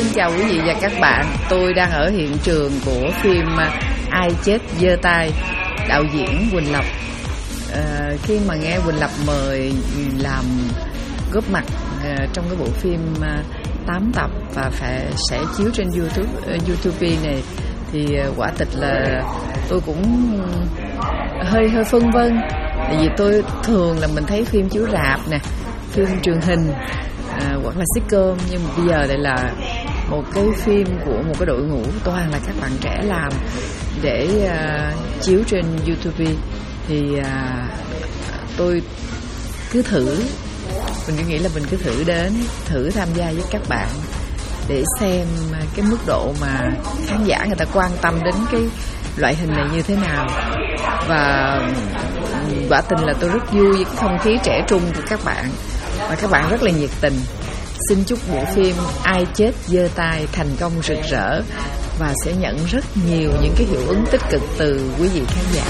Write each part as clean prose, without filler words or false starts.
Xin chào quý vị và các bạn. Tôi đang ở hiện trường của phim Ai Chết Giơ Tay, đạo diễn Quỳnh Lập. Khi mà nghe Quỳnh Lập mời làm góp mặt trong cái bộ phim 8 tập và sẽ chiếu trên YouTube này thì quả thực là tôi cũng hơi phân vân. Tại vì tôi thường là mình thấy phim chiếu rạp nè, phim truyền hình hoặc là sitcom, nhưng mà bây giờ đây là một cái phim của một cái đội ngũ toàn là các bạn trẻ làm để chiếu trên YouTube. Thì tôi cứ thử, mình cứ nghĩ là mình cứ thử tham gia với các bạn để xem cái mức độ mà khán giả người ta quan tâm đến cái loại hình này như thế nào. Và quả tình là tôi rất vui với cái không khí trẻ trung của các bạn, và các bạn rất là nhiệt tình. Xin chúc bộ phim Ai Chết Giơ Tay thành công rực rỡ và sẽ nhận rất nhiều những cái hiệu ứng tích cực từ quý vị khán giả.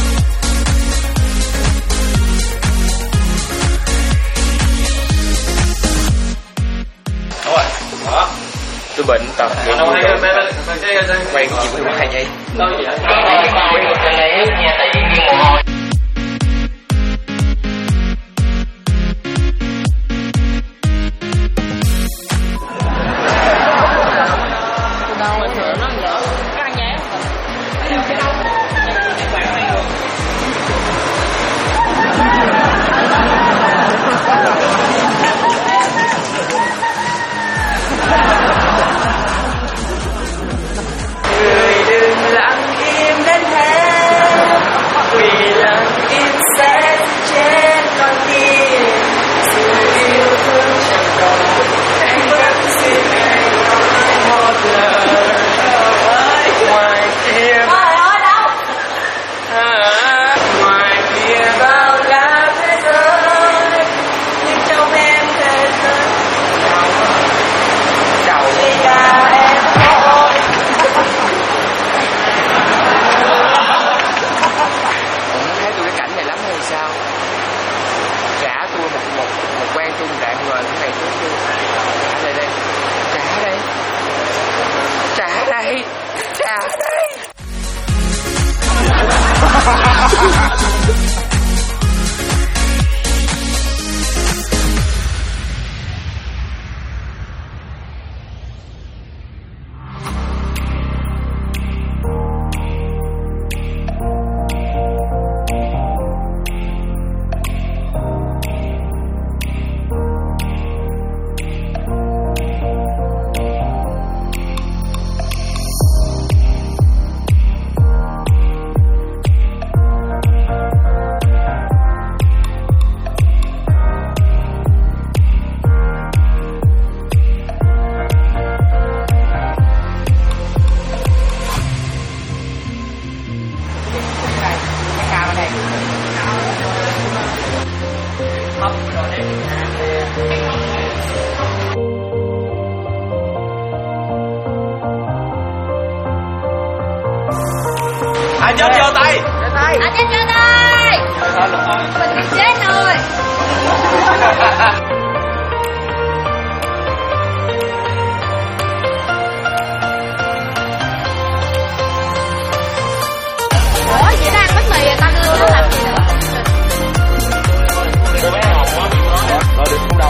Tôi bệnh tập quay cái gì cũng hay vậy. Ai chết giơ tay. Ai chết giơ tay. Mình chết rồi. Ủa chị đang bánh mì tăng lương nó làm gì nữa? Cô bé hồn quá. Rồi được không đâu.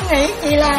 nghĩ gì là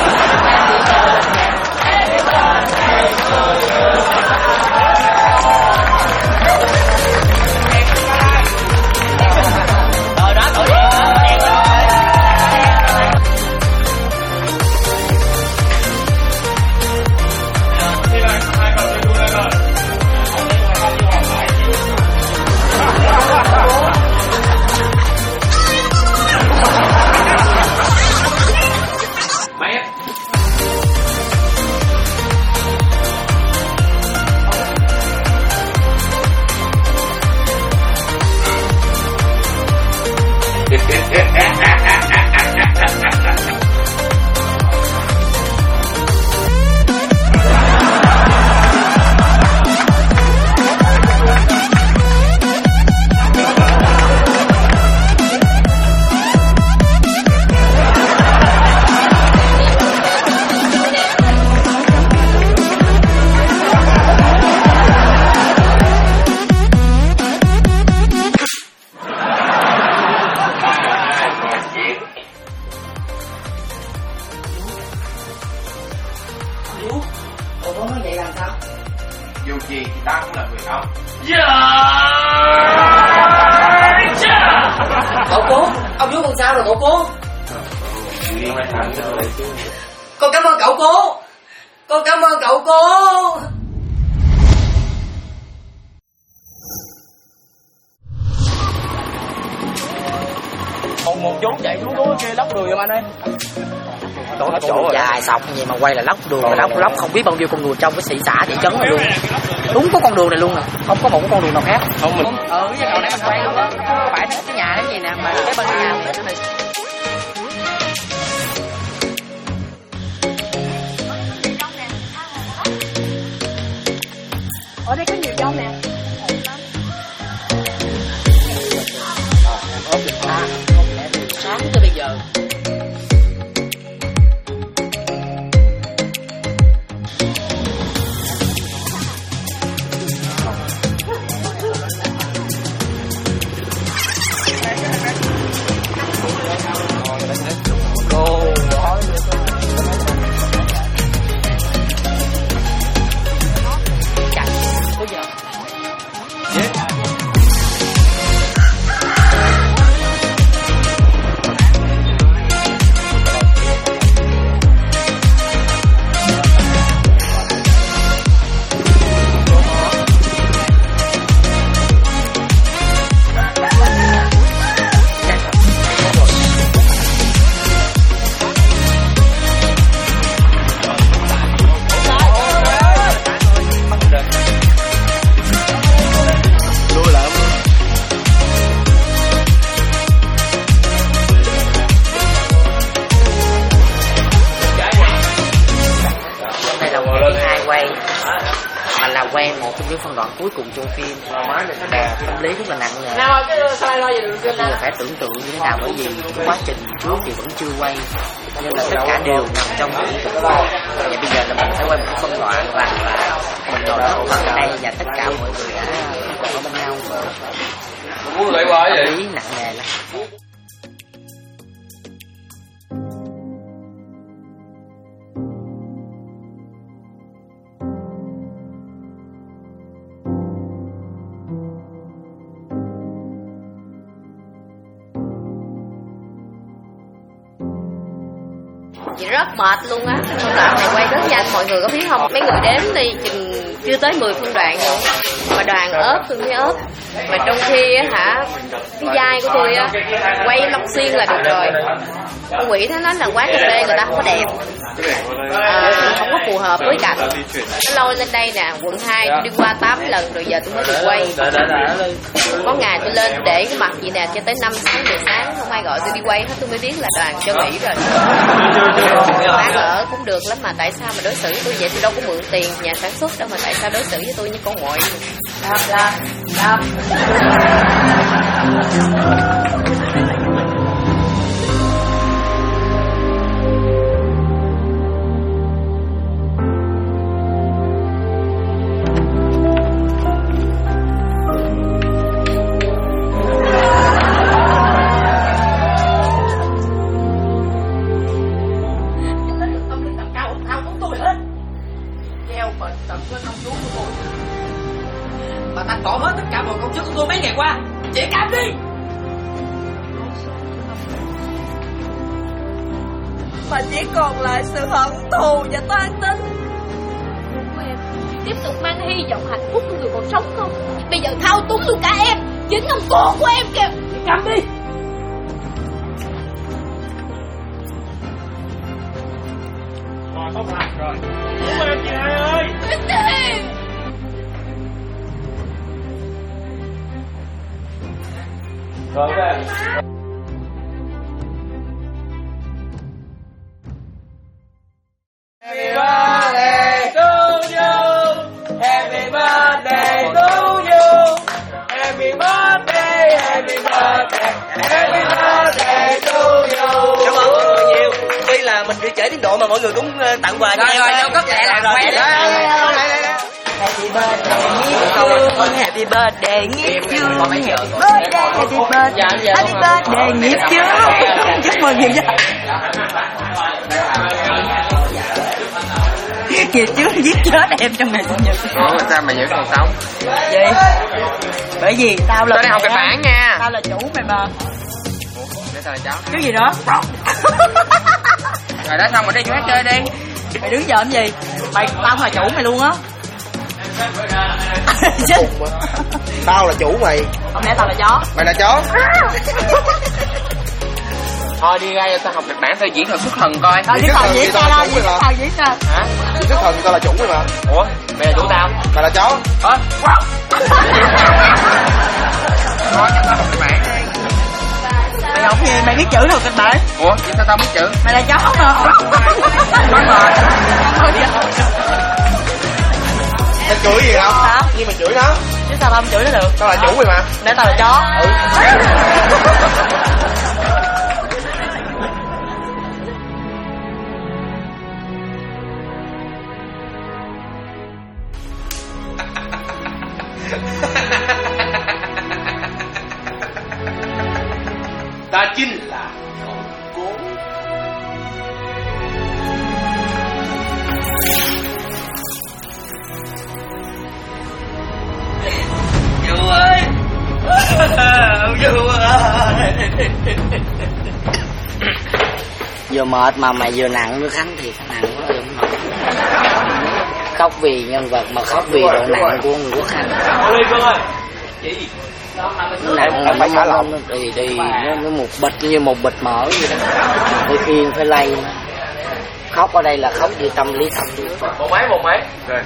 Dù gì thì ta cũng là người ông. Cậu cố, ông Vũ còn sao rồi cậu cố? Con cảm ơn cậu cố. Con cảm ơn cậu cố. Còn một chú chạy xuống núi kia lóc đường giùm anh ơi. Chỗ dài sọc gì mà quay là lóc đường, lóc không biết bao nhiêu con đường trong cái thị xã thị trấn này luôn. Đúng có con đường này luôn nè, không có một cái con đường nào khác. Không mình. Cái cầu này mình quay luôn á. Phải cái nhà cái gì nè, mà cái bên nhà này. Ở đây có nhiều dông nè. Sáng tới bây giờ. quen một trong những phân đoạn cuối cùng trong phim đè tâm lý rất là nặng nề. Bây giờ phải tưởng tượng như thế nào, bởi vì quá trình trước thì vẫn chưa quay nên là tất cả đều nằm trong tưởng tượng. Và bây giờ là mình phải quay một phân đoạn và mình ngồi đó ở đây và tất cả mọi người đã ở bên nhau. Tâm lý nặng nề lắm. Chị rất mệt luôn á, phân đoạn này quay rất nhanh, mọi người có biết không? Mấy người đếm đi, chừng chưa tới 10 phân đoạn nữa, mà đoàn ốp tôi mới ốp. Mà trong khi á cái vai của tôi á, quay Long Xuyên là được rồi. Ông Quỷ nó nói là quán cà phê người ta không có đẹp, không có phù hợp với cảnh. Nó lôi lên đây nè, quận 2 tôi đi qua 8 lần rồi giờ tôi mới được quay. Có ngày tôi lên để cái mặt gì nè cho tới 5-6 giờ sáng không ai gọi tôi đi quay hết, tôi mới biết là đoàn cho nghỉ rồi. Bán ở cũng được lắm mà tại sao mà đối xử với tôi vậy? Tôi đâu có mượn tiền nhà sản xuất đâu mà tại sao đối xử với tôi như con muội? bệnh tật của công chúa của tôi. Mà ta tỏ hết tất cả mọi công sức của tôi mấy ngày qua. Chị cam đi. Mà chỉ còn lại sự hận thù và toan tính. Của em tiếp tục mang hy vọng hạnh phúc của người còn sống không? Bây giờ thao túng luôn cả em, chính ông cô của em kìa. Chị cam đi. Không làm rồi. Cứu em chị hai ơi. Christy. Rồi về. Happy birthday to you. Happy birthday to you. Happy birthday, happy birthday, happy birthday to you. Cảm ơn mọi người nhiều. Tuy là mình bị trễ tiến độ mà mọi người cũng tặng quà cho em. Rồi, cho cất lẹ là quen. Happy birthday, Gift you. Happy birthday, Gift you. Happy birthday, happy birthday, Gift you. Chúc mừng nhiều nha. Kìa chứ giết chết em trong ngày sinh nhật. Ủa sao mà vẫn còn sống? Gì? Bởi vì tao là Tôi đang học kịch bản nha. Tao là chủ mày mà. Để sao là cháu? Cái gì đó? Rồi đó xong rồi đi chú hát chơi đi. Mày đứng chờ làm gì? Tao là chủ mày luôn á. Tao là chủ mày. Không lẽ tao là chó? Mày là chó. Thôi đi ra cho tao học kịch bản tao diễn thuật xuất thần coi. Tao diễn thần diễn ra đó, diễn thần diễn ra. Hả? Xuất thần tao là chủ mày mà. Ủa mày là chủ tao? Mày là chó. Thôi cho tao học kịch bản đi. Mày học gì? Mày biết chữ đâu kịch bản? Ủa vậy sao tao biết chữ? Mày là chó hả? Mày chửi gì không? Hả? Nhưng mày chửi nó. Chứ sao tao không chửi nó được? Tao là chủ mày mà. Để tao là chó. Ta chính là cố. Du ơi. Du ơi. Vừa mệt mà mày vừa nặng nữa Khánh thì nặng quá đừng mệt. Khóc vì nhân vật mà khóc vì độ nặng của người Quốc Khánh. Ôi con ơi. Chị Nặng phải xả lòng đi nó một bịch như một bịch mỡ vậy đó. Phải khiêng phải lay. Khóc ở đây là khóc vì tâm lý thật. một máy rồi.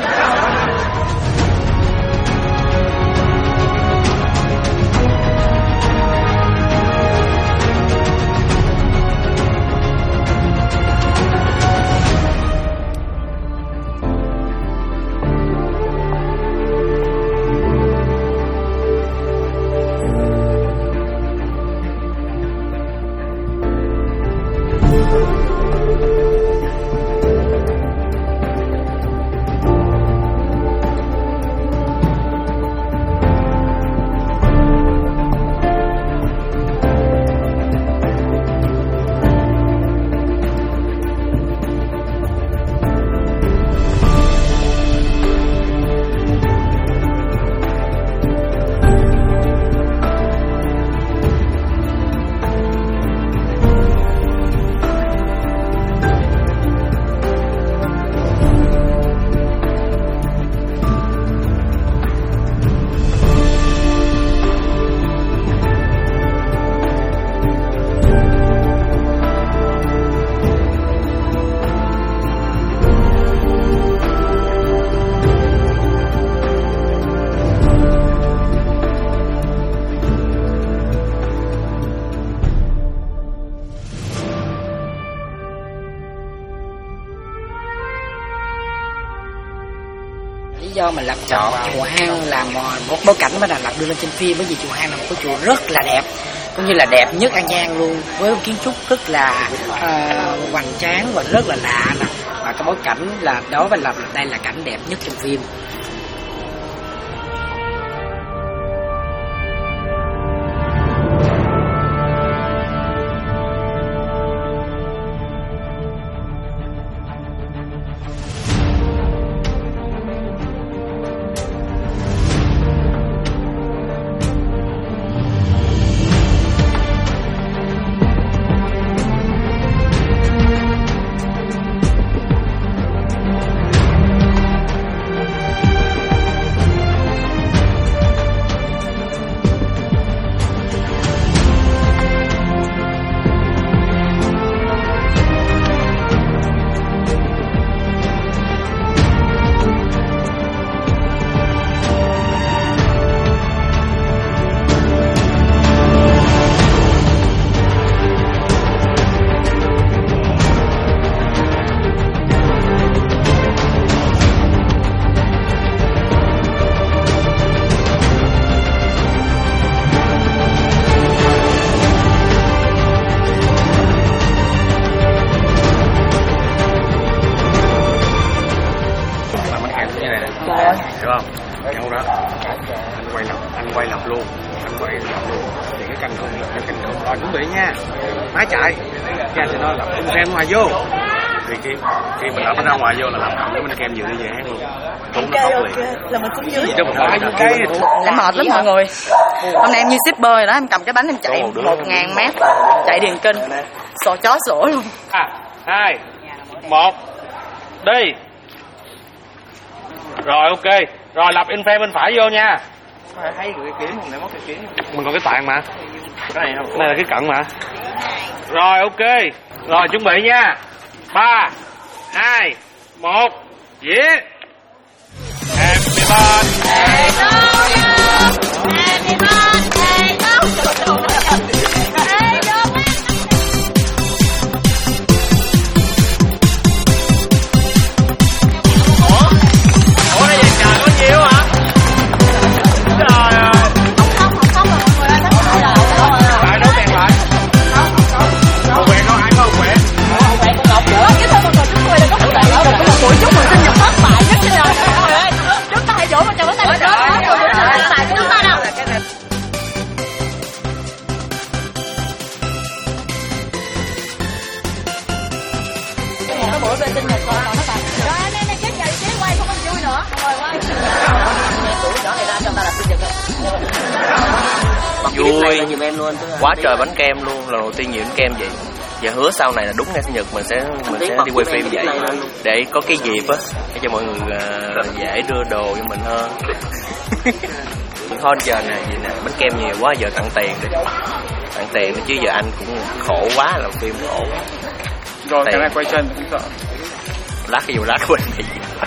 Lý do mình lập chọn chùa Hang làm một bối cảnh mà Đà Lạt đưa lên trên phim, bởi vì chùa Hang là một cái chùa rất là đẹp, cũng như là đẹp nhất An Giang luôn, với kiến trúc rất là hoành tráng và rất là lạ nè, và cái bối cảnh là đối với Lập đây là cảnh đẹp nhất trong phim. Hiểu không? Nhau đó. Anh quay lập luôn. Thì cái canh không rồi chuẩn bị nha. Máy chạy. Cái anh sẽ nói là in kem ngoài vô. Thì khi mình lắp nó ra ngoài vô là làm cộng với bên kem vừa đi về hát luôn. Đúng nó tốt liền. Là mình xuống dưới. Chứ không phải vô cái Em mệt lắm mọi người. Hôm nay em như shipper rồi đó, em cầm cái bánh em chạy 1000 mét, chạy điền kinh, sổ chó sổ luôn. 2, 1, đi. Rồi ok, rồi lập in phe bên phải vô nha. Thấy cái kiếm không, để mất cái kiếm. Mình còn cái tàn mà. Cái này không? Cái này là cái cận mà. Rồi ok, rồi chuẩn bị nha. 3, 2, 1, yeah. Happy birthday to you. Happy birthday to you. Ủa cái gì trời có nhiêu hả? Trời ơi. Lại đấu tiền lại. Hậu quẹt không? Ai có hậu quẹt? Chúc mừng sinh nhật thất bại nhất trên đời. Trời ơi, chúng ta hãy vỗ vào chào tay Thất bại của chúng ta đâu? Cái buổi bên sinh nhật của thất bại. Rồi anh em chết giờ đi quay không ăn vui nữa. Rồi quay. Tuổi nhỏ này ra cho ta làm sinh nhật. Vui quá trời bánh kem luôn, lần đầu tiên nhiều bánh kem vậy. Và hứa sau này là đúng ngày sinh nhật mình sẽ đi quay phim vậy để có cái dịp á để cho mọi người dễ đưa đồ cho mình hơn. Thôi giờ nè, vậy nè, bánh kem nhiều quá giờ tặng tiền đi, tặng tiền chứ giờ anh cũng khổ quá, làm phim khổ. Rồi cái này quay chân cũng sợ. Lát cái vụ lát quên gì.